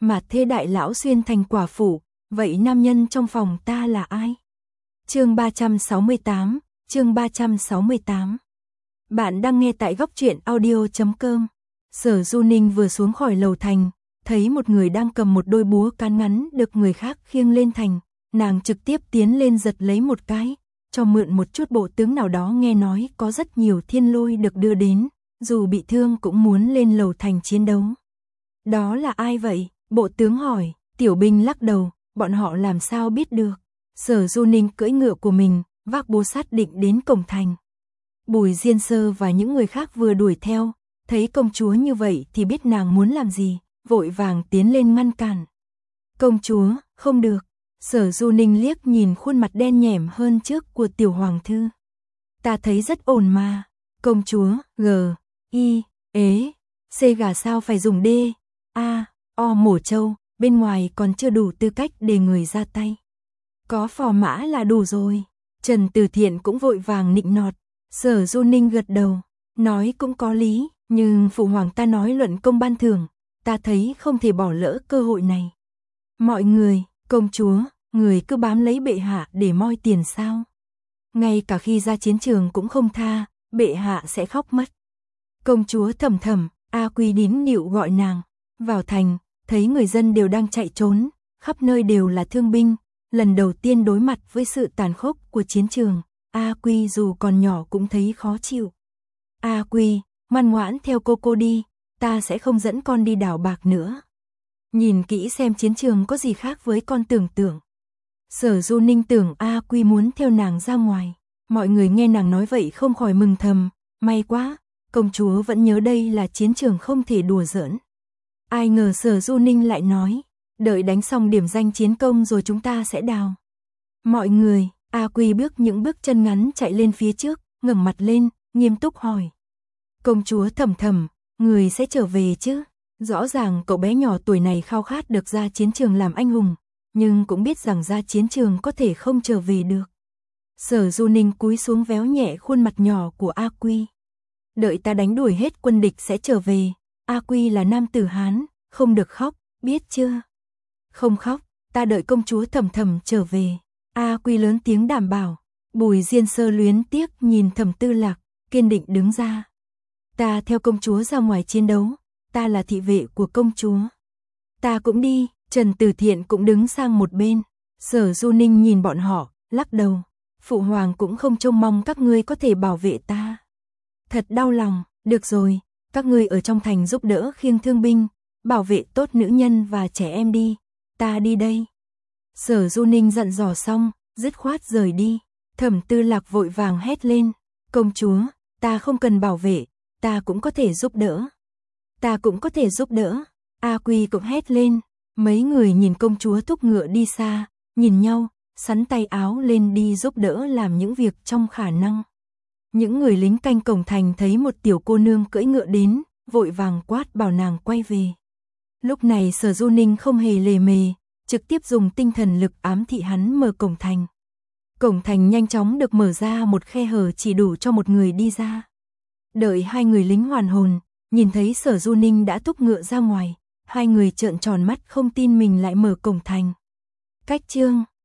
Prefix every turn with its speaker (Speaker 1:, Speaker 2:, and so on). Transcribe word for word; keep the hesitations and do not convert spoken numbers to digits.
Speaker 1: Mà thê đại lão xuyên thành quả phụ, vậy nam nhân trong phòng ta là ai? Chương ba trăm sáu mươi tám, chương ba trăm sáu mươi tám. Bạn đang nghe tại góc truyện audio chấm com. Sở Du Ninh vừa xuống khỏi lầu thành, thấy một người đang cầm một đôi búa cán ngắn được người khác khiêng lên thành, nàng trực tiếp tiến lên giật lấy một cái, cho mượn một chút bộ tướng nào đó, nghe nói có rất nhiều thiên lôi được đưa đến, dù bị thương cũng muốn lên lầu thành chiến đấu. Đó là ai vậy? Bộ tướng hỏi. Tiểu binh lắc đầu, bọn họ làm sao biết được. Sở Du Ninh cưỡi ngựa của mình, vác búa sát định đến cổng thành. Bùi Diên Sơ và những người khác vừa đuổi theo, thấy công chúa như vậy thì biết nàng muốn làm gì, vội vàng tiến lên ngăn cản. Công chúa, không được. Sở Du Ninh liếc nhìn khuôn mặt đen nhẻm hơn trước của tiểu hoàng thư. Ta thấy rất ổn mà. Công chúa, g, i, ế, c gà sao phải dùng d, a, o mổ trâu, bên ngoài còn chưa đủ tư cách để người ra tay. Có phò mã là đủ rồi. Trần Từ Thiện cũng vội vàng nịnh nọt. Sở Du Ninh gật đầu, nói cũng có lý, nhưng phụ hoàng ta nói luận công ban thưởng, ta thấy không thể bỏ lỡ cơ hội này. Mọi người, công chúa, người cứ bám lấy bệ hạ để moi tiền sao? Ngay cả khi ra chiến trường cũng không tha, bệ hạ sẽ khóc mất. Công chúa thầm thầm, A Quy đính nịu gọi nàng. Vào thành, thấy người dân đều đang chạy trốn, khắp nơi đều là thương binh, lần đầu tiên đối mặt với sự tàn khốc của chiến trường, A Quy dù còn nhỏ cũng thấy khó chịu. A Quy, ngoan ngoãn theo cô cô đi, ta sẽ không dẫn con đi đảo bạc nữa. Nhìn kỹ xem chiến trường có gì khác với con tưởng tượng. Sở Du Ninh tưởng A Quy muốn theo nàng ra ngoài, mọi người nghe nàng nói vậy không khỏi mừng thầm, may quá, công chúa vẫn nhớ đây là chiến trường không thể đùa giỡn. Ai ngờ Sở Du Ninh lại nói, đợi đánh xong điểm danh chiến công rồi chúng ta sẽ đào. Mọi người, A Quy bước những bước chân ngắn chạy lên phía trước, ngẩng mặt lên, nghiêm túc hỏi. Công chúa thầm thầm, người sẽ trở về chứ? Rõ ràng cậu bé nhỏ tuổi này khao khát được ra chiến trường làm anh hùng, nhưng cũng biết rằng ra chiến trường có thể không trở về được. Sở Du Ninh cúi xuống véo nhẹ khuôn mặt nhỏ của A Quy. Đợi ta đánh đuổi hết quân địch sẽ trở về. A Quy là nam tử Hán, không được khóc, biết chưa? Không khóc, ta đợi công chúa thầm thầm trở về. A Quy lớn tiếng đảm bảo. Bùi Diên Sơ luyến tiếc nhìn Thẩm Tư Lạc, kiên định đứng ra. Ta theo công chúa ra ngoài chiến đấu, ta là thị vệ của công chúa. Ta cũng đi. Trần Từ Thiện cũng đứng sang một bên. Sở Du Ninh nhìn bọn họ, lắc đầu. Phụ hoàng cũng không trông mong các ngươi có thể bảo vệ ta. Thật đau lòng. Được rồi, các ngươi ở trong thành giúp đỡ khiêng thương binh, bảo vệ tốt nữ nhân và trẻ em đi. Ta đi đây. Sở Du Ninh dặn dò xong, dứt khoát rời đi. Thẩm Tư Lạc vội vàng hét lên. Công chúa, ta không cần bảo vệ, ta cũng có thể giúp đỡ. Ta cũng có thể giúp đỡ. A Quy cũng hét lên. Mấy người nhìn công chúa thúc ngựa đi xa, nhìn nhau, sắn tay áo lên đi giúp đỡ làm những việc trong khả năng. Những người lính canh cổng thành thấy một tiểu cô nương cưỡi ngựa đến, vội vàng quát bảo nàng quay về. Lúc này Sở Du Ninh không hề lề mề, trực tiếp dùng tinh thần lực ám thị hắn mở cổng thành. Cổng thành nhanh chóng được mở ra một khe hở chỉ đủ cho một người đi ra. Đợi hai người lính hoàn hồn, nhìn thấy Sở Du Ninh đã thúc ngựa ra ngoài, hai người trợn tròn mắt không tin mình lại mở cổng thành. Cách chương